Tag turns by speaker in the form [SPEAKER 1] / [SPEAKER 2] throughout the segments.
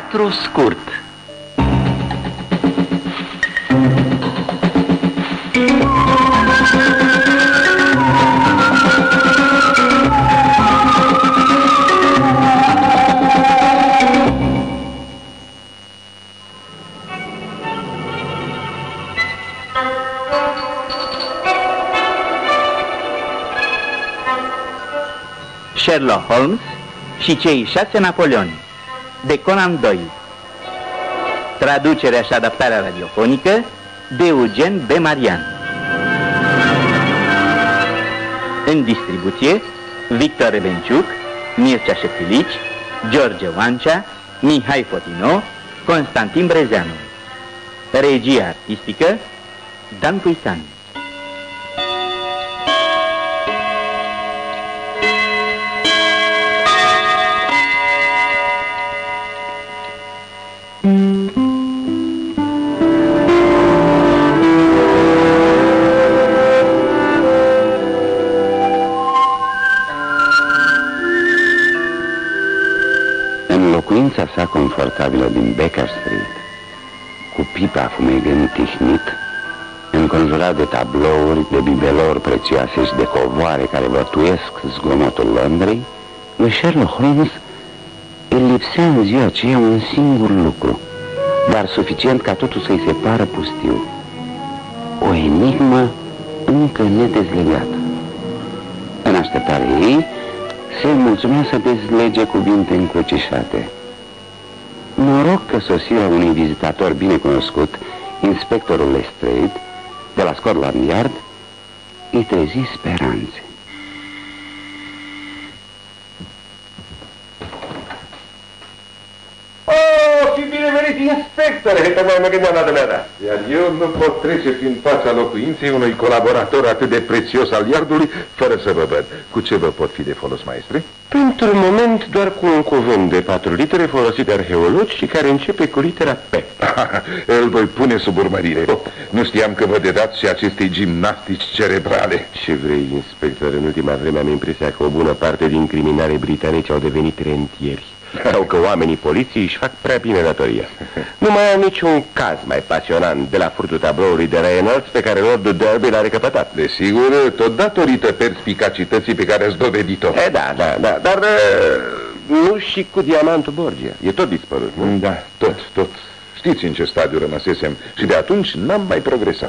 [SPEAKER 1] Teatru scurt. Sherlock Holmes și cei 6 Napoleoni de Conan Doyle. Traducerea și adaptarea radiofonică de Eugen B. Marian. În distribuție Victor Rebenciuc, Mircea Șeptilici, George Oancea, Mihai Fotino, Constantin Brezeanu. Regie artistică Dan Puisan.
[SPEAKER 2] Sa confortabilă din Baker Street, cu pipa fumegând tihnit, înconjurat de tablouri, de bibelori prețioase și de covoare care vătuiesc zgomotul Londrei, lui Sherlock Holmes îl lipsea în ziua aceea un singur lucru, dar suficient ca totul să-i se pară pustiu: o enigmă încă nedezlegată. În așteptarea ei, se mulțumea să dezlege cuvinte încrucișate. Noroc că sosirea unui vizitator bine cunoscut, inspectorul Lestrade, de la Scotland Yard, îi trezi speranțe.
[SPEAKER 3] Și binevenit, inspectore! Tocmai mă gândeam la dumneata. Iar eu nu pot trece prin fața locuinței unui colaborator atât de prețios al iardului, fără să vă văd. Cu ce vă pot fi de folos, maestre?
[SPEAKER 4] Pentru moment, doar cu un cuvânt de 4 litere folosit de arheologi și care începe cu litera P.
[SPEAKER 3] Îl voi pune sub urmărire. Nu știam că vă dedați și acestei gimnastici cerebrale.
[SPEAKER 4] Ce vrei, inspector? În ultima vreme am impresia că o bună parte din criminale britanici au devenit rentieri. Sau că oamenii poliției își fac prea bine datoria. Nu mai am niciun caz mai pasionant de la furtul tabloului de Reynolds pe care Lordul Derby l-a recăpătat.
[SPEAKER 3] Desigur, tot datorită perspicacității pe care ați dovedit-o.
[SPEAKER 4] Da, dar nu și cu diamantul Borgia. E tot dispărut, nu?
[SPEAKER 3] Da, tot. Știți în ce stadiu rămăsesem și de atunci n-am mai progresat.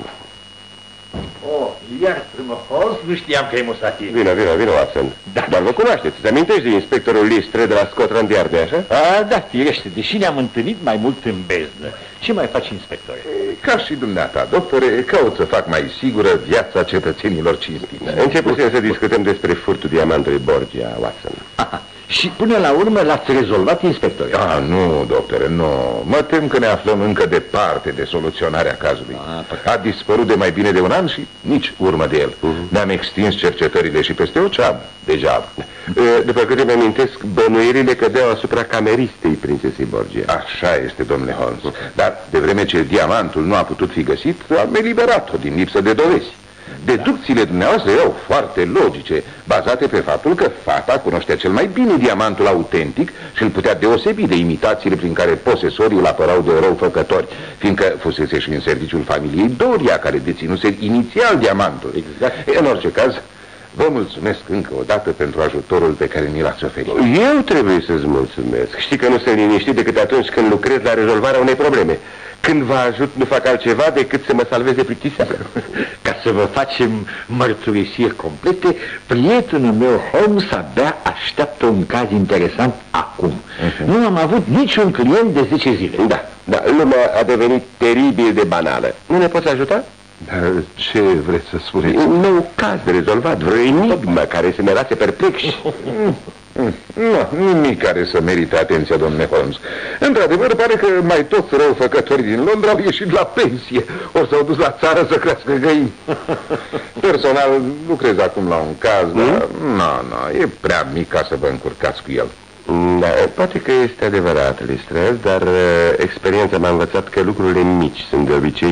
[SPEAKER 1] Iartă-mă, Holmes, nu știam că e musatir.
[SPEAKER 4] Vino, Watson.
[SPEAKER 1] Da.
[SPEAKER 4] Dar vă cunoașteți, îți amintești de inspectorul Lestrade de la Scotland Yard, așa?
[SPEAKER 1] Da, firește, deși ne-am întâlnit mai mult în beznă. Ce mai faci, inspectore?
[SPEAKER 3] Ca și dumneata, doctore, caut să fac mai sigură viața cetățenilor cinstiți.
[SPEAKER 4] Începusem să discutăm despre furtul diamantului Borgia, Watson.
[SPEAKER 1] Și până la urmă l-ați rezolvat, inspectore?
[SPEAKER 3] Nu, doctore, nu. Mă tem că ne aflăm încă departe de soluționarea cazului. A dispărut de mai bine de un an și nici urmă de el. Ne-am extins cercetările și peste ocean. Deja.
[SPEAKER 4] După câte mi amintesc, bănuirile cădeau asupra cameristei prințesei Borgia.
[SPEAKER 3] Așa este, domnule Holmes. Dar de vreme ce diamantul nu a putut fi găsit, am eliberat-o din lipsă de dovezi. Deducțiile dumneavoastră erau foarte logice, bazate pe faptul că fata cunoștea cel mai bine diamantul autentic și îl putea deosebi de imitațiile prin care posesorii îl apărau de răufăcători, fiindcă fusese și în serviciul familiei Doria, care deținuse inițial diamantul.
[SPEAKER 1] Exact.
[SPEAKER 3] În orice caz, vă mulțumesc încă o dată pentru ajutorul pe care mi l-ați oferit.
[SPEAKER 4] Eu trebuie să-ți mulțumesc. Știi că nu sunt liniștit decât atunci când lucrez la rezolvarea unei probleme. Când vă ajut, nu fac altceva decât să mă salvez de plictiseală.
[SPEAKER 1] Ca să vă facem mărturisiri complete, prietenul meu Holmes abia așteaptă un caz interesant acum. Nu am avut niciun client de 10 zile.
[SPEAKER 4] Da, lumea a devenit teribil de banală. Nu ne poți ajuta?
[SPEAKER 3] Dar ce vreți să spuneți?
[SPEAKER 4] Un nou caz de rezolvat, vreo enigmă care să ne lase perplexi.
[SPEAKER 3] Nu, nimic care să merite atenția, domnule Holmes. Într-adevăr, pare că mai toți răufăcătorii din Londra au ieșit la pensie, ori s-au dus la țară să crească găini. Personal, lucrez acum la un caz, dar nu, e prea mic ca să vă încurcați cu el.
[SPEAKER 4] Da, poate că este adevărat, Lestrade, dar experiența m-a învățat că lucrurile mici sunt de obicei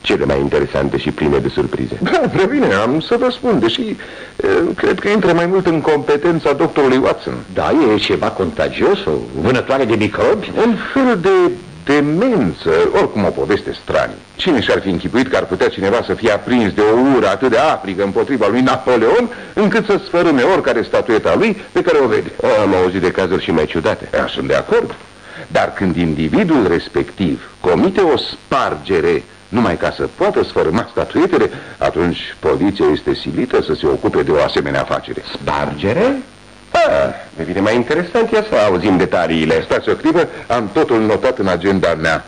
[SPEAKER 4] cele mai interesante și pline de surprize.
[SPEAKER 3] Da, prea bine, am să vă spun, deși cred că intră mai mult în competența doctorului Watson.
[SPEAKER 1] Da, e ceva contagios, o vânătoare de microbi?
[SPEAKER 3] Un fel de demență, oricum o poveste stranie. Cine și-ar fi închipuit că ar putea cineva să fie aprins de o ură atât de aprigă împotriva lui Napoleon, încât să sfărâme oricare statueta lui pe care o vede?
[SPEAKER 4] Am auzit de cazuri și mai ciudate.
[SPEAKER 3] Sunt de acord. Dar când individul respectiv comite o spargere numai ca să poată sfărâma statuetele, atunci poliția este silită să se ocupe de o asemenea afacere.
[SPEAKER 4] Spargere? Devine mai interesant, ia să auzim detaliile.
[SPEAKER 3] Stați o clipă, am totul notat în agenda mea.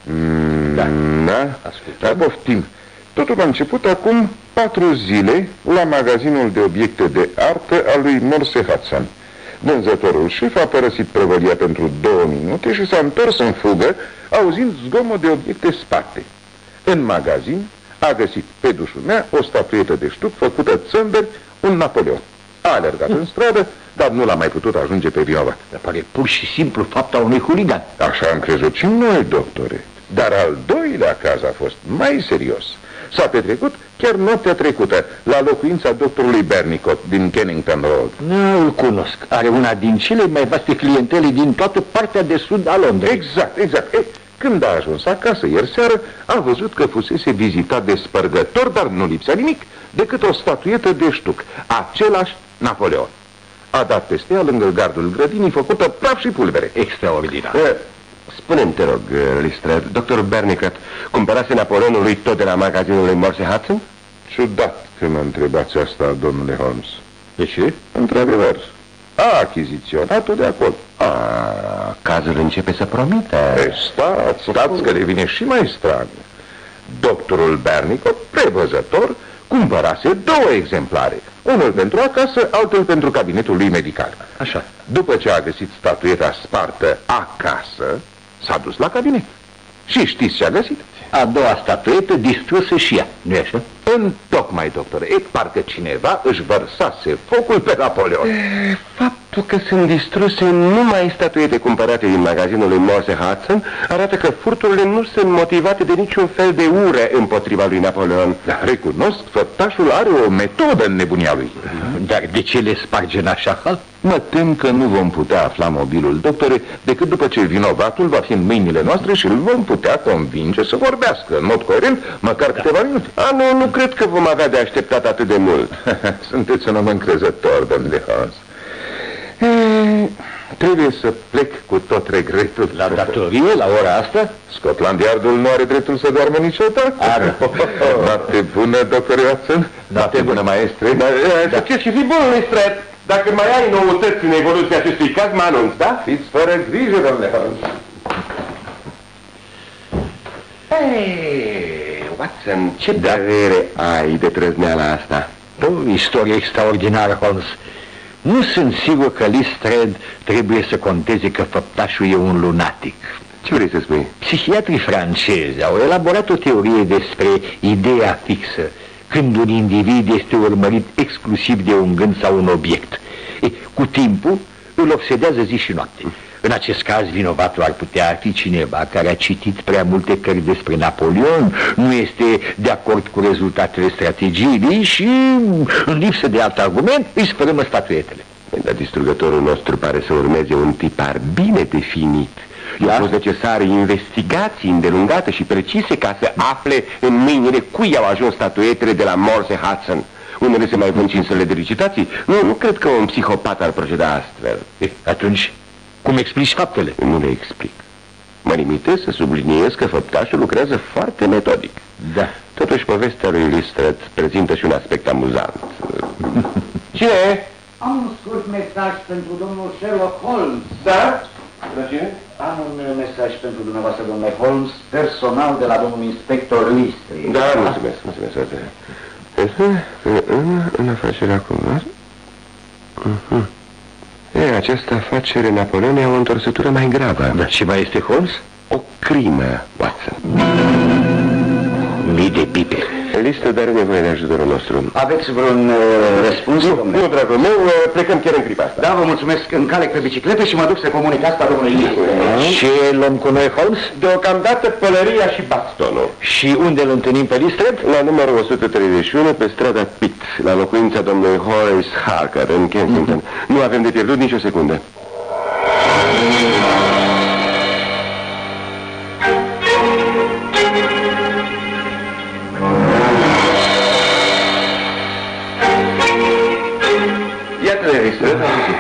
[SPEAKER 3] Da, poftim. Totul a început acum 4 zile la magazinul de obiecte de artă al lui Morse Hudson. Vânzătorul șef a părăsit prăvălia pentru 2 minute și s-a întors în fugă, auzind zgomot de obiecte sparte. În magazin a găsit pe dușumea o statuetă de ștuc făcută țâmberi, un Napoleon. A alergat în stradă, dar nu l-a mai putut ajunge pe vinovat.
[SPEAKER 1] Dar pare pur și simplu fapta unui huligan.
[SPEAKER 3] Așa am crezut și noi, doctore. Dar al doilea caz a fost mai serios. S-a petrecut chiar noaptea trecută la locuința doctorului Bernicott din Kennington Road.
[SPEAKER 1] Nu, îl cunosc. Are una din cele mai vaste clientele din toată partea de sud a Londrei.
[SPEAKER 3] Exact. Când a ajuns acasă ieri seară, a văzut că fusese vizitat de spărgător, dar nu lipsea nimic decât o statuetă de ștuc, același Napoleon. A dat peste ea lângă gardul grădinii, făcută praf și pulbere.
[SPEAKER 1] Extraordinar.
[SPEAKER 4] Spune-mi, te rog, Lestrade, doctor Bernicott cumpărase Napoleonul lui tot de la magazinul lui Morse Hudson?
[SPEAKER 3] Ciudat că mă întrebați asta, domnule Holmes.
[SPEAKER 1] De ce?
[SPEAKER 3] Într-adevăr, a achiziționat-o de acolo.
[SPEAKER 4] Cazul începe să promită.
[SPEAKER 3] Stați că devine și mai straniu. Doctorul Bernicott, prevăzător, cumpărase 2 exemplare. Unul pentru acasă, altul pentru cabinetul lui medical.
[SPEAKER 1] Așa.
[SPEAKER 3] După ce a găsit statueta spartă acasă, s-a dus la cabinet. Și știți ce a găsit?
[SPEAKER 1] A doua statuetă distrusă și ea, nu-i așa?
[SPEAKER 3] Întocmai, doctore, parcă cineva își vărsase focul pe Napoleon.
[SPEAKER 4] Faptul că sunt distruse numai statuete cumpărate din magazinul lui Morse Hudson arată că furturile nu sunt motivate de niciun fel de ură împotriva lui Napoleon.
[SPEAKER 3] Dar recunosc, făptașul are o metodă în nebunia lui.
[SPEAKER 1] Dar de ce le sparge în așa hal?
[SPEAKER 3] Mă tem că nu vom putea afla mobilul, doctore, decât după ce vinovatul va fi în mâinile noastre și îl vom putea convinge să vorbească în mod coerent, măcar câteva minute.
[SPEAKER 4] Nu cred că vom avea de așteptat atât de mult.
[SPEAKER 3] Sunteți un om încrezător, domnule Holmes. Trebuie să plec cu tot regretul.
[SPEAKER 1] La datorie, la ora asta?
[SPEAKER 3] Scotland Yardul nu are dreptul să doarmă niciodată. Noapte bună, doctor Watson.
[SPEAKER 1] Noapte bună, maestre.
[SPEAKER 4] Să fiți și fi bun, Lestrade. Dacă mai ai noutăți în evoluția acestui caz, mă anunț, da?
[SPEAKER 3] Fiți fără grijă, domnule Holmes.
[SPEAKER 4] Watson, ce părere ai de trăzneala asta?
[SPEAKER 1] O istorie extraordinară, Holmes. Nu sunt sigur că Lestrade trebuie să conteze că făptașul e un lunatic.
[SPEAKER 4] Ce vrei să spui?
[SPEAKER 1] Psihiatrii francezi au elaborat o teorie despre ideea fixă, când un individ este urmărit exclusiv de un gând sau un obiect. Cu timpul îl obsedează zi și noapte. În acest caz, vinovatul ar putea fi cineva care a citit prea multe cărți despre Napoleon, nu este de acord cu rezultatele strategiei și, în lipsă de alt argument, îi sfărâmă statuetele.
[SPEAKER 4] Dar distrugătorul nostru pare să urmeze un tipar bine definit. I-au fost necesare investigații îndelungate și precise ca să afle în mâinile cui au ajuns statuetele de la Morse Hudson. Unele se mai vând și în sălile de licitații. Nu cred că un psihopat ar proceda astfel.
[SPEAKER 1] Atunci, cum explici faptele?
[SPEAKER 4] Nu le explic. Mă limitez să subliniez că făptașul lucrează foarte metodic.
[SPEAKER 1] Da.
[SPEAKER 4] Totuși, povestea lui Lestrade prezintă și un aspect amuzant. Cine?
[SPEAKER 5] Am un scurt mesaj pentru domnul Sherlock Holmes.
[SPEAKER 4] Da? Cine?
[SPEAKER 5] Am un mesaj pentru dumneavoastră, domnule Holmes, personal de la domnul inspector Lestrade.
[SPEAKER 4] Da, mulțumesc. În afacerea cumva? Această afacere Napoleon e o întorsătură mai gravă.
[SPEAKER 1] Dar ce mai este, Holmes?
[SPEAKER 4] O crimă, Watson.
[SPEAKER 1] Mii de pipe.
[SPEAKER 4] Listă, dar are nevoie de ajutorul nostru.
[SPEAKER 5] Aveți vreun răspuns, domnule?
[SPEAKER 4] Nu, dragul meu, plecăm chiar în clipa asta.
[SPEAKER 5] Da, vă mulțumesc, încalec pe bicicletă și mă duc să comunic asta domnului Listre.
[SPEAKER 1] Ce luăm cu noi, Holmes?
[SPEAKER 4] Deocamdată pălăria și bastonul.
[SPEAKER 1] Și unde îl întâlnim pe Lestrade?
[SPEAKER 4] La numărul 131, pe strada Pitt, la locuința domnului Horace Harker, în Kensington. Nu avem de pierdut nicio secundă.
[SPEAKER 3] Iată-le, Lestrade.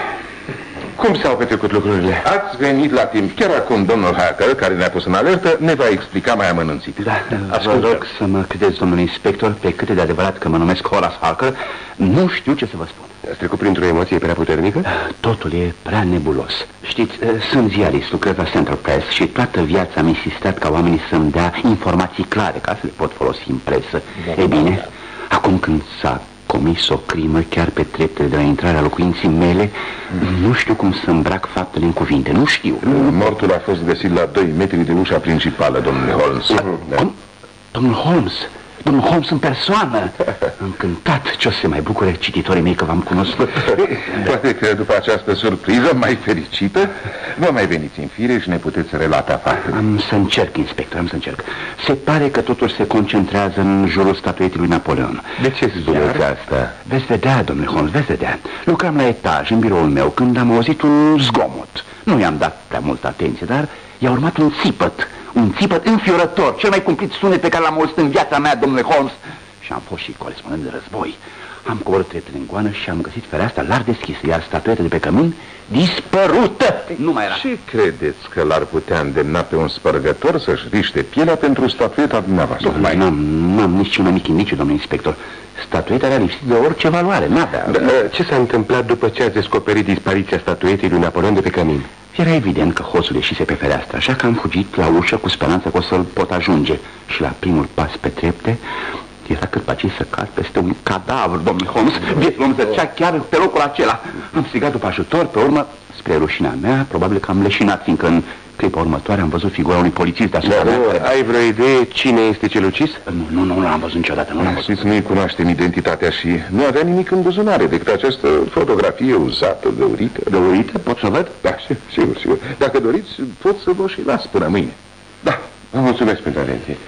[SPEAKER 4] Cum s-au petrecut lucrurile?
[SPEAKER 3] Ați venit la timp. Chiar acum domnul Harker, care ne-a pus în alertă, ne va explica mai amănunțit.
[SPEAKER 5] Da, vă rog să mă credeți, domnule inspector, pe cât de adevărat că mă numesc Horace Harker, nu știu ce să vă spun.
[SPEAKER 4] Ați trecut printr-o emoție prea puternică?
[SPEAKER 5] Totul e prea nebulos. Știți, sunt ziarist, lucrez la Central Press și toată viața am insistat ca oamenii să-mi dea informații clare, ca să le pot folosi în presă. E bine, acum când s-a comis o crimă chiar pe treptele de la intrarea locuinții mele, nu știu cum să îmbrac faptele în cuvinte, nu știu.
[SPEAKER 3] Mortul a fost găsit la 2 metri de ușa principală, domnule Holmes.
[SPEAKER 5] Cum? Domnul Holmes? Domnul Holmes în persoană. Încântat ce o să se mai bucure cititorii mei că v-am cunoscut.
[SPEAKER 3] Poate că după această surpriză mai fericită vă mai veniți în fire și ne puteți relata faptele.
[SPEAKER 5] Am să încerc, inspector, am să încerc. Se pare că totul se concentrează în jurul statuetei lui Napoleon.
[SPEAKER 4] De ce spuneți asta?
[SPEAKER 5] Veți vedea, domnule Holmes, veți vedea. Lucram la etaj, în biroul meu, când am auzit un zgomot. Nu i-am dat prea multă atenție, dar i-a urmat un țipăt. Un țipăt înfiorător, cel mai cumplit sunet pe care l-am auzit în viața mea, domnule Holmes. Și am fost și corespondent de război. Am coborât treptele în goană și am găsit fereastra larg deschisă, iar statueta de pe cămin dispărută. Nu mai era.
[SPEAKER 3] Ce credeți că l-ar putea îndemna pe un spărgător să-și riște pielea pentru statueta dumneavoastră?
[SPEAKER 5] N-am nici un mic indiciu, domnule inspector. Statueta era lipsită de orice valoare, n-avea.
[SPEAKER 4] Ce s-a întâmplat după ce ați descoperit dispariția statuetei lui Napoleon de pe cămin?
[SPEAKER 5] Era evident că hoțul ieșise pe fereastră, așa că am fugit la ușă cu speranța că o să-l pot ajunge. Și la primul pas pe trepte era cât paci să cad peste un cadavru, domnule Holmes. Vietul om zăcea chiar pe locul acela. Am strigat după ajutor, pe urmă, spre rușinea mea, probabil că am leșinat, fiindcă în clipa următoare am văzut figura unui polițist deasupra mea.
[SPEAKER 4] Ai vreo idee cine este cel ucis?
[SPEAKER 5] Nu l-am văzut niciodată, nu l-am văzut.
[SPEAKER 3] Știți, nu-i cunoaștem identitatea și nu avea nimic în buzunare decât această fotografie uzată, găurită.
[SPEAKER 5] Găurită? Pot să văd?
[SPEAKER 3] Da, sigur. Dacă doriți, pot să vă și las până mâine.
[SPEAKER 4] Da, vă mulțumesc pentru atenție.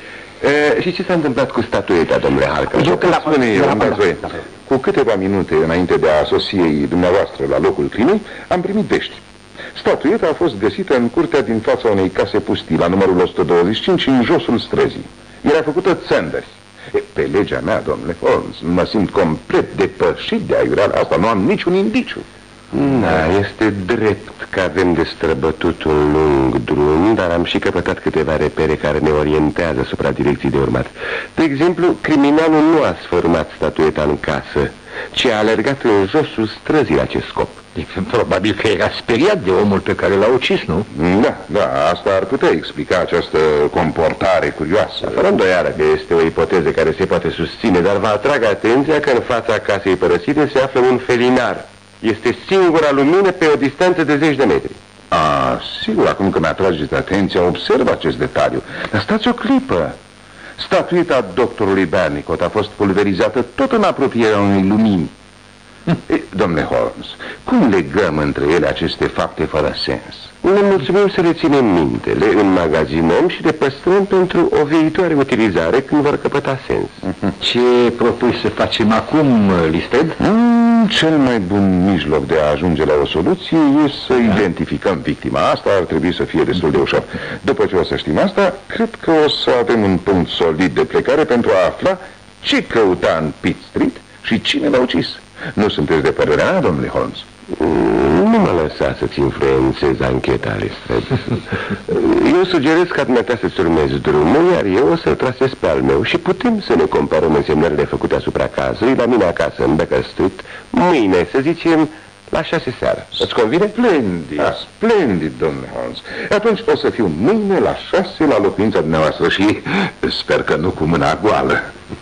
[SPEAKER 4] Și ce s-a întâmplat cu statueta, domnule Harker?
[SPEAKER 3] Cu câteva minute înainte de a sosiei dumneavoastră la locul crimei, am primit vești. Statueta a fost găsită în curtea din fața unei case pustii, la numărul 125, în josul străzii. Era făcută țândări. Pe legea mea, domnule Holmes, mă simt complet depășit de aiureala asta, nu am niciun indiciu.
[SPEAKER 4] Da, este drept că avem de străbătut un lung drum, dar am și căpătat câteva repere care ne orientează asupra direcției de urmat. De exemplu, criminalul nu a sfărâmat statueta în casă, ci a alergat în josul străzii la acest scop.
[SPEAKER 1] Probabil că era speriat de omul pe care l-a ucis, nu?
[SPEAKER 3] Da, asta ar putea explica această comportare curioasă.
[SPEAKER 4] Fără îndoială că este o ipoteză care se poate susține, dar vă atrag atenția că în fața casei părăsite se află un felinar. Este singura lumină pe o distanță de 10 de metri.
[SPEAKER 3] Sigur, acum că mi-atrageți atenția, observ acest detaliu. Dar stați o clipă. Statueta doctorului Bernicott a fost pulverizată tot în apropierea unei lumini. Domnule Holmes, cum legăm între ele aceste fapte fără sens?
[SPEAKER 4] Ne mulțumim să le ținem minte, le înmagazinăm și le păstrăm pentru o viitoare utilizare când vor căpăta sens.
[SPEAKER 1] Ce propui să facem acum, Listed?
[SPEAKER 3] Cel mai bun mijloc de a ajunge la o soluție e să identificăm victima. Asta ar trebui să fie destul de ușor. După ce o să știm asta, cred că o să avem un punct solid de plecare pentru a afla ce căuta în Pitt Street și cine l-a ucis. Nu sunteți de părerea mea, domnule Holmes?
[SPEAKER 4] Nu mă lăsa să-ți influențez ancheta, Lestrade. Eu sugerez ca dumneata să-ți urmezi drumul, iar eu o să-l trasez pe al meu și putem să ne comparăm însemnările făcute asupra cazului la mine acasă, în Baker Street, mâine, să zicem, la 6 seara. Îți convine?
[SPEAKER 3] Splendid, domnule Holmes. Atunci o să fiu mâine la 6 la locuința dumneavoastră și sper că nu cu mâna goală.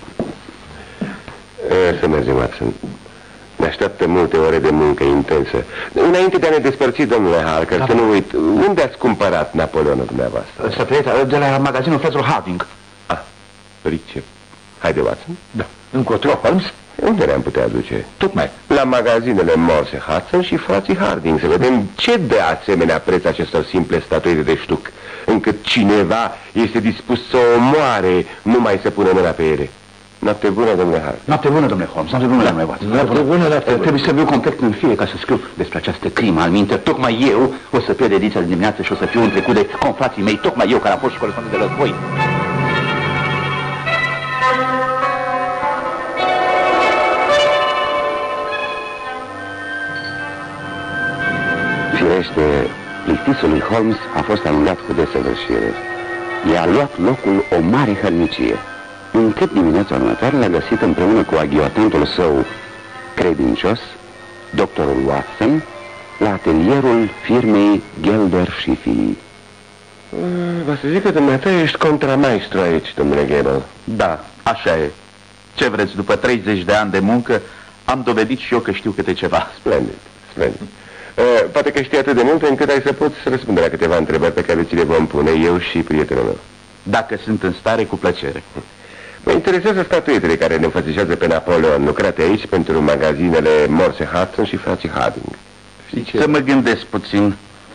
[SPEAKER 4] Să mergem, Watson. Ne așteaptă multe ore de muncă intensă. Înainte de a ne despărți, domnule Harker, să nu uit, unde ați cumpărat Napoleonul dumneavoastră?
[SPEAKER 5] Statueta de la magazinul fraților Harding.
[SPEAKER 4] Pricep. Haide, Watson.
[SPEAKER 1] Da. Încotro, Holmes?
[SPEAKER 4] Unde ne-am putea duce?
[SPEAKER 1] Tocmai.
[SPEAKER 4] La magazinele Morse Hudson și frații Harding, să vedem ce de asemenea preț acestor simple statuete de ștuc, încât cineva este dispus să o omoare numai să pună mâna pe ele. Noapte bună, domnule Harding.
[SPEAKER 5] Noapte bună, domnule Holmes. Noapte bună, domnule Watson.
[SPEAKER 1] Noapte bună, noapte bună.
[SPEAKER 5] Trebuie să viu complet în fie ca să scriu despre această crimă al minte. Tocmai eu o să pierd ediția de dimineață și o să fiu în trecut de confrații mei. Tocmai eu care am fost și corespondent de război.
[SPEAKER 2] Firește, plictisul lui Holmes a fost anulat cu desăvârșire. I-a luat locul o mare hărnicie, încât dimineața următoare l-a găsit împreună cu aghiotantul său credincios, doctorul Watson, la atelierul firmei Gelder și Fii.
[SPEAKER 4] Vă să zic că dumneata ești contramaestru aici, domnule Gable.
[SPEAKER 5] Da, așa e. Ce vreți, după 30 de ani de muncă, am dovedit și eu că știu câte ceva.
[SPEAKER 4] Splendid, splendid. Poate că știi atât de mult încât ai să poți răspunde la câteva întrebări pe care ți le vom pune eu și prietenul meu.
[SPEAKER 5] Dacă sunt în stare, cu plăcere.
[SPEAKER 4] Mă interesează statuetele care ne înfățișează pe Napoleon, lucrate aici pentru magazinele Morse Hudson și frații Harding.
[SPEAKER 5] Să mă gândesc puțin.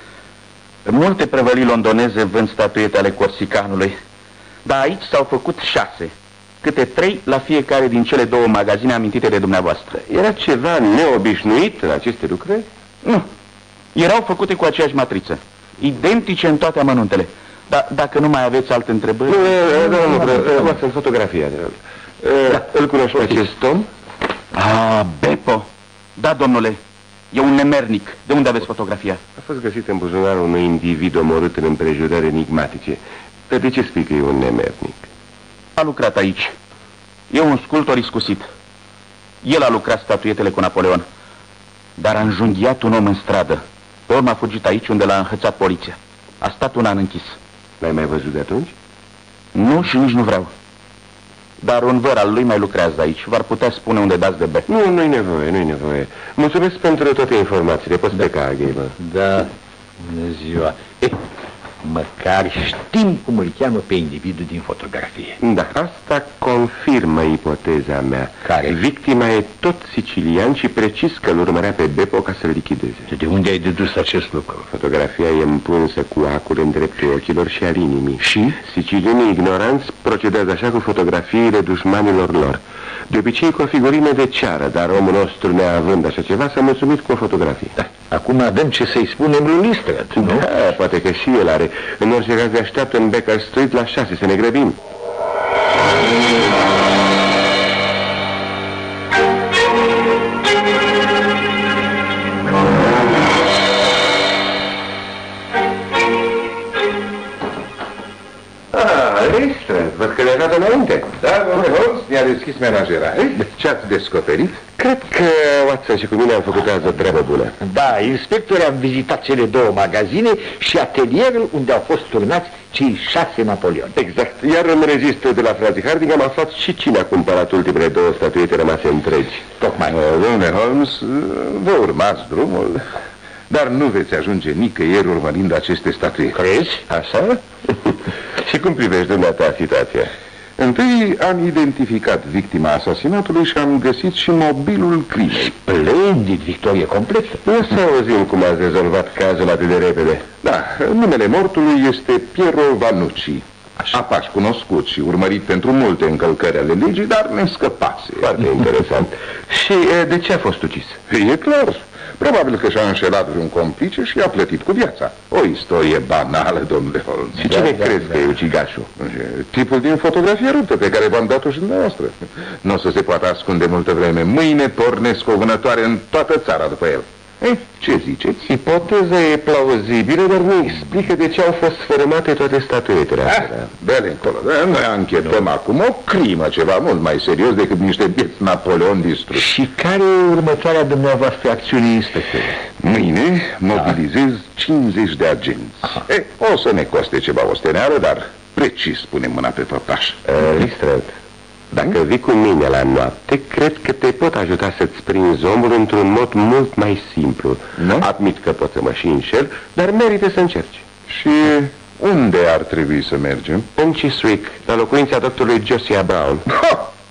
[SPEAKER 5] Multe prăvălii londoneze vând statuete ale corsicanului, dar aici s-au făcut 6, câte 3 la fiecare din cele 2 magazine amintite de dumneavoastră.
[SPEAKER 4] Era ceva neobișnuit în aceste lucruri?
[SPEAKER 5] Nu. Erau făcute cu aceeași matriță, identice în toate amănuntele. Dar dacă nu mai aveți alte întrebări...
[SPEAKER 4] Nu, sunt fotografia. Îl cunoști pe acest om?
[SPEAKER 5] Beppo. Da, domnule. E un nemernic. De unde aveți fotografia?
[SPEAKER 4] A fost găsit în buzunarul unui individ omorât în împrejurări enigmatice. Dar de ce spui că e un nemernic?
[SPEAKER 5] A lucrat aici. E un sculptor iscusit. El a lucrat statuetele cu Napoleon. Dar a înjunghiat un om în stradă. Pe urmă a fugit aici unde l-a înhățat poliția. A stat un an închis.
[SPEAKER 4] L-ai mai văzut de atunci?
[SPEAKER 5] Nu și nici nu vreau. Dar un văr al lui mai lucrează aici. V-ar putea spune unde dați de bec.
[SPEAKER 4] Nu-i nevoie, nu-i nevoie. Mulțumesc pentru toate informațiile. Poți pleca, Gable.
[SPEAKER 1] Da, bună ziua. Măcar știm cum îl cheamă pe individul din fotografie.
[SPEAKER 4] Da, asta confirmă ipoteza mea.
[SPEAKER 1] Care?
[SPEAKER 4] Victima e tot sicilian și precis că îl urmărea pe Beppo ca să-l lichideze.
[SPEAKER 1] De unde ai dedus acest lucru?
[SPEAKER 4] Fotografia e împunsă cu acul în dreptul ochilor și al inimii.
[SPEAKER 1] Și?
[SPEAKER 4] Sicilienii ignoranți procedează așa cu fotografiile dușmanilor lor. De obicei cu o figurină de ceară, dar omul nostru, neavând așa ceva, s-a mulțumit cu o fotografie.
[SPEAKER 1] Da. Acum avem ce să-i spunem lui Lestrade, nu?
[SPEAKER 4] Da, poate că și el are. În orice caz, așteaptă în Baker Street la 6, să ne grăbim. Lestrade, văd că le-a dat înainte.
[SPEAKER 3] Da, domnule Holmes, mi-a deschis menajera. Ce ați descoperit?
[SPEAKER 4] Cred că Watson și cu mine am făcut azi o treabă bună.
[SPEAKER 1] Da, inspectorii am vizitat cele 2 magazine și atelierul unde au fost turnați cei 6 Napoleon.
[SPEAKER 4] Exact, iar în registrul de la frații Harding am aflat și cine a cumpărat ultimele 2 statuete rămase întregi.
[SPEAKER 1] Tocmai.
[SPEAKER 3] Domnule Holmes, vă urmați drumul, dar nu veți ajunge nicăieri urmărind aceste statuete.
[SPEAKER 1] Crezi?
[SPEAKER 4] Așa? Și cum privești dumneata situația?
[SPEAKER 3] Întâi am identificat victima asasinatului și am găsit și mobilul crimei.
[SPEAKER 1] Splendid, victorie completă.
[SPEAKER 4] Nu să auzim cum ați rezolvat cazul atât de repede.
[SPEAKER 3] Da, numele mortului este Piero Vanucci. Apaș cunoscut și urmărit pentru multe încălcări ale legii, dar ne scăpase.
[SPEAKER 4] Foarte interesant. Și de ce a fost ucis?
[SPEAKER 3] E clar. Probabil că și-a înșelat vreun complice și a plătit cu viața. O istorie banală, domnule Holmes.
[SPEAKER 4] Și cine crezi că e ucigașul?
[SPEAKER 3] Tipul din fotografie ruptă pe care v-am dat-o și dumneavoastră. Nu o să se poată ascunde multă vreme. Mâine pornesc o vânătoare în toată țara după el. Ce ziceți?
[SPEAKER 4] Ipoteza e plauzibilă, dar nu explică de ce au fost sfărâmate toate statuetele astea.
[SPEAKER 3] De-ale încolo. Noi anchetăm acum o crimă, ceva mult mai serios decât niște bieți Napoleon distruși.
[SPEAKER 1] Și care e următoarea dumneavoastră acțiune, inspector?
[SPEAKER 3] Mâine mobilizez 50 de agenți. O să ne coste ceva osteneală, dar precis punem mâna pe făptaș.
[SPEAKER 4] Lestrade, dacă vii cu mine la noapte, cred că te pot ajuta să-ți prinzi omul într-un mod mult mai simplu. Admit că pot să mă și înșel, dar merită să încerci.
[SPEAKER 3] Și unde ar trebui să mergem?
[SPEAKER 4] În Chiswick, la locuința doctorului Josiah Brown.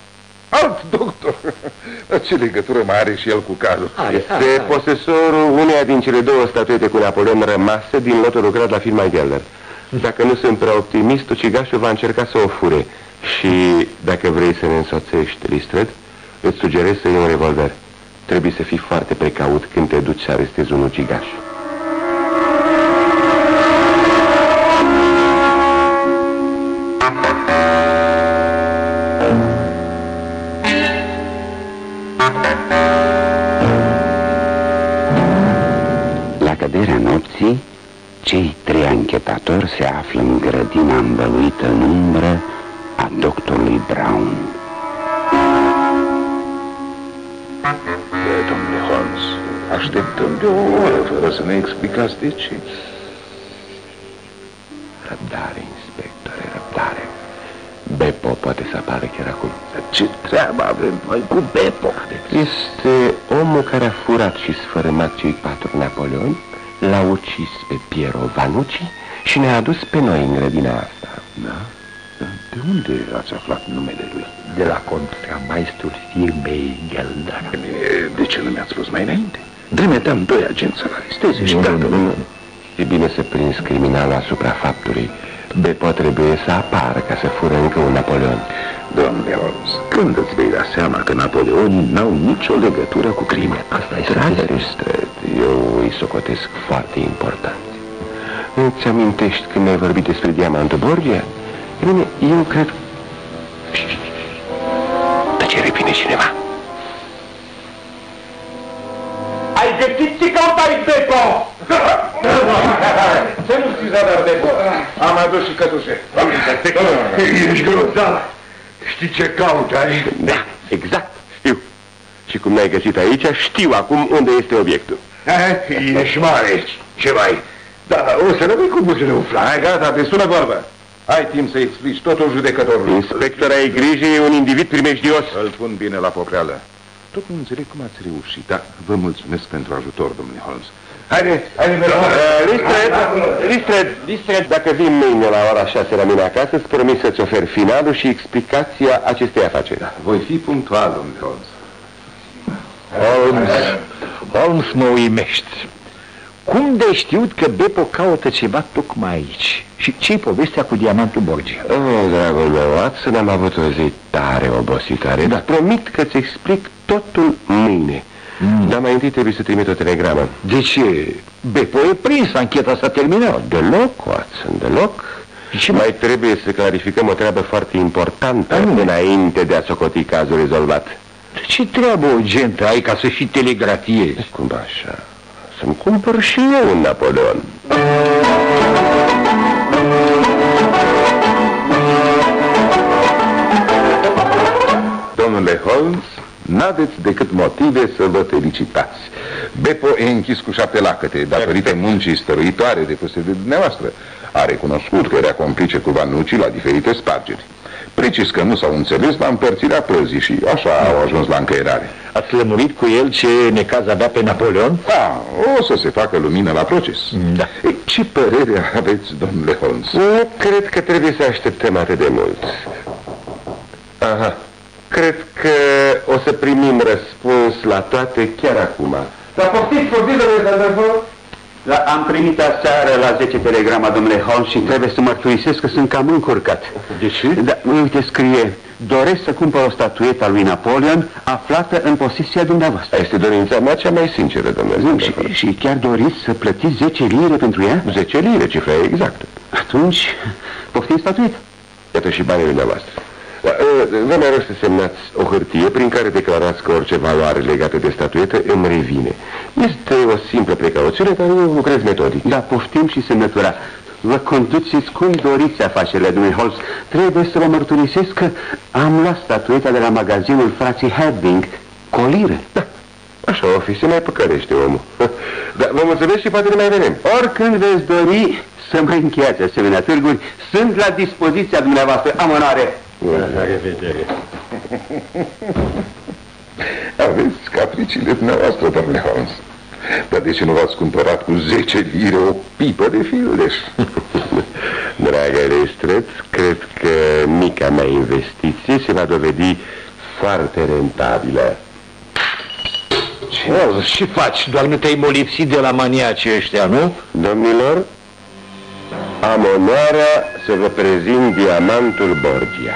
[SPEAKER 3] Alt doctor. Ce legătură mai are și el cu cazul?
[SPEAKER 4] Este posesorul uneia din cele două statuete cu Napoleon rămase din lotul lucrat la firma Geller. Dacă nu sunt prea optimist, ucigașul va încerca să o fure. Și dacă vrei să ne însoțești, Lestrade, îți sugerez să iei un revolver. Trebuie să fii foarte precaut când te duci să arestezi un ucigaș.
[SPEAKER 2] La căderea nopții, cei trei anchetatori se află în grădina învăluită în umbră a doctorului Brown.
[SPEAKER 3] Domnule Holmes, așteptăm de o oră fără să ne explicați de ce.
[SPEAKER 4] Răbdare, inspectore, răbdare. Beppo poate să apară chiar acum.
[SPEAKER 3] Ce treabă avem noi cu Beppo?
[SPEAKER 4] Este omul care a furat și sfărâmat cei 4 Napoleoni, l-a ucis pe Piero Vanucci și ne-a adus pe noi în grădina asta.
[SPEAKER 3] Da? De unde ați aflat numele lui?
[SPEAKER 1] De la contramaistrul firmei Geller.
[SPEAKER 3] De ce nu mi-ați spus mai înainte? Trimiteam 2 agenți să-l aresteze și gata.
[SPEAKER 4] Nu. E bine să prinzi criminalul asupra faptului. Beppo trebuie să apară ca să fură încă un Napoleon.
[SPEAKER 3] Domnule Holmes, când îți vei da seama că Napoleonii n-au nicio legătură cu crime?
[SPEAKER 1] Asta e
[SPEAKER 4] Lestrade, eu îi socotesc foarte important. Îți amintești când ai vorbit despre diamantul Borgia? Bine, eu cred... Tăcere, vine cineva.
[SPEAKER 1] Ai găsit ce căutai, Beppo?
[SPEAKER 3] Să nu știți, dar Beppo. Am adus și cătușe.
[SPEAKER 1] Ești grozav. Știi ce cautai?
[SPEAKER 4] Da, exact, știu. Și cum n-ai găsit aici, știu acum unde este obiectul.
[SPEAKER 1] Ești mare. Ce mai? Da, o să rămâi cu buzele umflate.
[SPEAKER 3] Hai, gata, te sună vorbă. Ai timp să explici totul judecătorului.
[SPEAKER 4] Inspector, ai grijă, e un individ primejdios.
[SPEAKER 3] Îl pun bine la popreală. Tot nu înțeleg cum ați reușit, dar vă mulțumesc pentru ajutor, domnule Holmes. Haide,
[SPEAKER 4] Lestrade, dacă vin mâine la ora 6 la mine acasă, îți promit să-ți ofer finalul și explicația acestei afaceri.
[SPEAKER 3] Voi fi punctual, domnule Holmes.
[SPEAKER 1] Holmes, mă uimești. Cum de știut că Beppo caută ceva tocmai aici? Și ce-i povestea cu diamantul Borgia?
[SPEAKER 4] Oh, dragul meu, Watson, am avut o zi tare obositoare, dar promit că-ți explic totul mâine. Dar mai întâi trebuie să trimit o telegramă.
[SPEAKER 1] De ce? Beppo e prins, ancheta s-a terminat.
[SPEAKER 4] Deloc, Watson, deloc. Și mai trebuie să clarificăm o treabă foarte importantă înainte de a socoti cazul rezolvat.
[SPEAKER 1] Ce treabă urgentă ai ca să și telegrafiezi?
[SPEAKER 4] Cum așa? Să-mi cumpăr și eu un Napoleon.
[SPEAKER 3] Domnule Holmes, n-aveți decât motive să vă felicitați. Beppo e închis cu 7 lacăte, datorită muncii stăruitoare depuse de dumneavoastră. A recunoscut că era complice cu Vanucci la diferite spargeri. Precis că nu s-au înțeles la împărțirea prăzii și așa au ajuns la încăierare.
[SPEAKER 1] Ați lămurit cu el ce necaz avea pe Napoleon?
[SPEAKER 3] Da, o să se facă lumină la proces.
[SPEAKER 1] Da.
[SPEAKER 3] Ei, ce părere aveți, domnule Holmes?
[SPEAKER 4] Nu cred că trebuie să așteptăm atât de mult. Aha, cred că o să primim răspuns la toate chiar acum.
[SPEAKER 5] Dar poftiți, domnule Zanderford? Da, am primit aseară la 10 telegrama, domnule Holmes, și trebuie să mărturisesc că sunt cam încurcat.
[SPEAKER 1] De ce?
[SPEAKER 5] Da, uite, scrie: doresc să cumpăr o statuetă a lui Napoleon aflată în posesia dumneavoastră.
[SPEAKER 4] Este dorința mea cea mai sinceră, domnule Zanderford.
[SPEAKER 5] Și chiar doriți să plătiți 10 lire pentru ea?
[SPEAKER 4] 10 lire, cifra e exactă.
[SPEAKER 5] Atunci, poftim statuetă.
[SPEAKER 4] Iată și banii dumneavoastră. Vă mai rog să semnați o hârtie prin care declarați că orice valoare legată de statuetă îmi revine. Este o simplă precauțiune, dar eu lucrez metodic.
[SPEAKER 5] Da, poftim și semnătura. Vă conduceți cum doriți afacerile, domnule Holmes. Trebuie să vă mărturisesc că am luat statueta de la magazinul frații Harding, cu o liră.
[SPEAKER 4] Da, așa o fi, se mai păcărește omul. Dar vă mulțumesc și poate ne mai vedem.
[SPEAKER 5] Oricând veți dori să mai încheiați asemenea târguri, sunt la dispoziția dumneavoastră. Am onoare.
[SPEAKER 1] La revedere.
[SPEAKER 3] Aveți capriciile dumneavoastră, domnule Holmes. Dar de ce nu v-ați cumpărat cu 10 lire o pipă de fildeș?
[SPEAKER 4] Dragă Lestrade, cred că mica mea investiție se va dovedi foarte rentabilă.
[SPEAKER 1] Ce faci? Doar nu te-ai molipsit de la maniacii ăștia, nu?
[SPEAKER 4] Domnilor, am onoarea să vă prezint diamantul Borgia.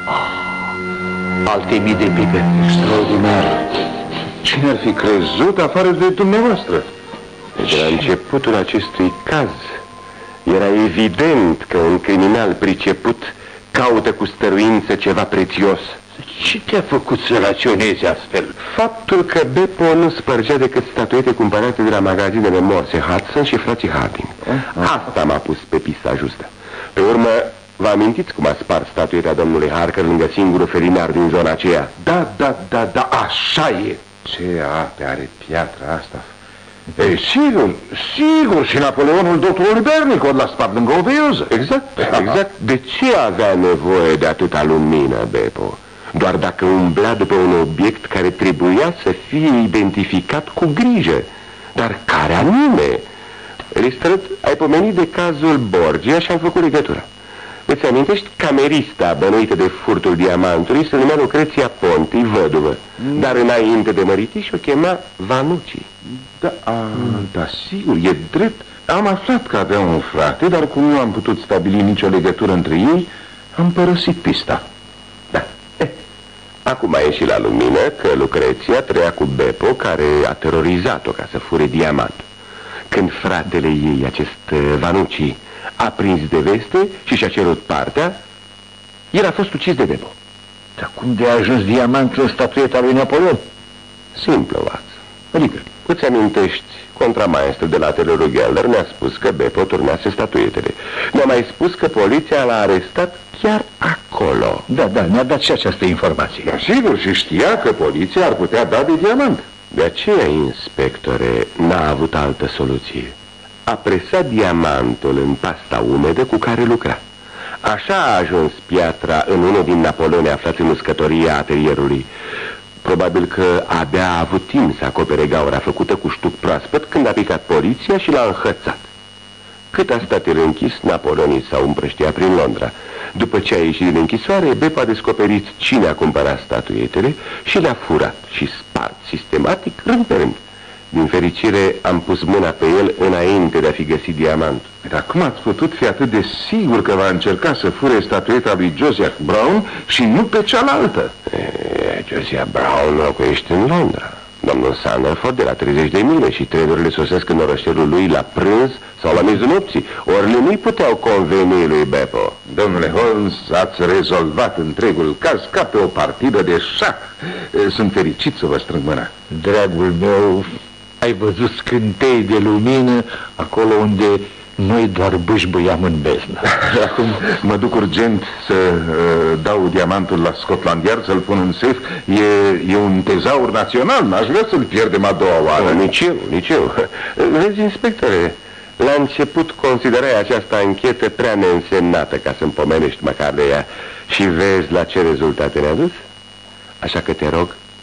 [SPEAKER 1] Alte mii de pipe.
[SPEAKER 3] Extraordinar. Cine ar fi crezut afară de dumneavoastră?
[SPEAKER 4] De la începutul acestui caz era evident că un criminal priceput caută cu stăruință ceva prețios.
[SPEAKER 1] Ce te-a făcut să raționezi astfel?
[SPEAKER 4] Faptul că Beppo nu spărgea decât statuete cumpărate de la magazinele Morse Hudson și frații Harding. Asta m-a pus pe pista justă. Pe urmă, vă amintiți cum a spart statueta domnului Harker lângă singurul felinar din zona aceea?
[SPEAKER 3] Da, așa e. Ce ape are piatra asta? Ei, sigur, și Napoleonul doctorului Bernicot l-a spart lângă o veioză.
[SPEAKER 4] Exact. De ce avea nevoie de atâta lumină, Beppo? Doar dacă umbla după un obiect care trebuia să fie identificat cu grijă. Dar care anume? Lestrade, ai pomenit de cazul Borgia și am făcut legătura. Îți amintești? Camerista bănuită de furtul diamantului se numea Lucreția Ponti, văduvă. Dar înainte de măritiș o chema Vanucci.
[SPEAKER 3] Da, sigur, e drept. Am aflat că avea un frate, dar cum nu am putut stabili nicio legătură între ei, am părăsit pista.
[SPEAKER 4] Da. Acum a ieșit la lumină că Lucreția trăia cu Beppo, care a terorizat-o ca să fure diamantul. Când fratele ei, acest Vanucci, a prins de veste și și-a cerut partea, el a fost ucis de Beppo.
[SPEAKER 1] Dar cum de a ajuns diamantul în statueta lui Napoleon?
[SPEAKER 4] Simplu, Watson. Adică, îți amintești, contramaestrul de la atelierul Gelder ne-a spus că Beppo turnase statuetele. Ne-a mai spus că poliția l-a arestat chiar acolo.
[SPEAKER 1] Da, ne-a dat și această informație.
[SPEAKER 3] Da, sigur, și știa că poliția ar putea da de diamant.
[SPEAKER 4] De aceea, inspectore, n-a avut altă soluție. A presat diamantul în pasta umedă cu care lucra. Așa a ajuns piatra în unul din Napoleone aflați în uscătoria atelierului. Probabil că abia a avut timp să acopere gaura făcută cu ștuc proaspăt când a picat poliția și l-a înhățat. Cât a stat el închis, Napoleonii s-au împrăștiat prin Londra. După ce a ieșit din închisoare, Beppo a descoperit cine a cumpărat statuetele și le-a furat și spart sistematic, rând pe rând. Din fericire, am pus mâna pe el înainte de a fi găsit diamantul.
[SPEAKER 3] Dar cum ați putut fi atât de sigur că va încerca să fure statueta lui Josiah Brown și nu pe cealaltă?
[SPEAKER 4] Josiah Brown locuiește în Londra. Domnul Sandalford de la 30 de mile și trenurile sosesc în orășelul lui la prânz sau la miezul nopții. Ori nu-i puteau conveni lui Beppo.
[SPEAKER 3] Domnule Holmes, ați rezolvat întregul caz ca pe o partidă de șah. Sunt fericit să vă strâng mâna.
[SPEAKER 1] Dragul meu, ai văzut scântei de lumină acolo unde noi doar bâșbâiam în beznă.
[SPEAKER 3] Acum mă duc urgent să dau diamantul la Scotland Yard, să-l pun în safe. E un tezaur național, n-aș vrea să-l pierdem a doua oară.
[SPEAKER 4] Nici eu. Vezi, inspectore, la început considerai această anchetă prea neînsemnată ca să-mi pomenești măcar de ea. Și vezi la ce rezultate ne-a dus? Așa că te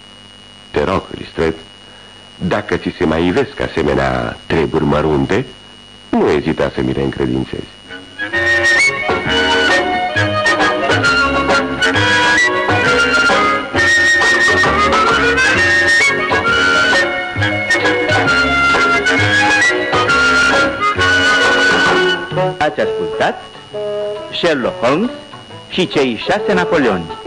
[SPEAKER 4] rog, Lestrade, dacă ți se mai ivesc asemenea treburi mărunte, nu ezita să mi le încredințezi.
[SPEAKER 6] Ați ascultat Sherlock Holmes și cei 6 Napoleoni.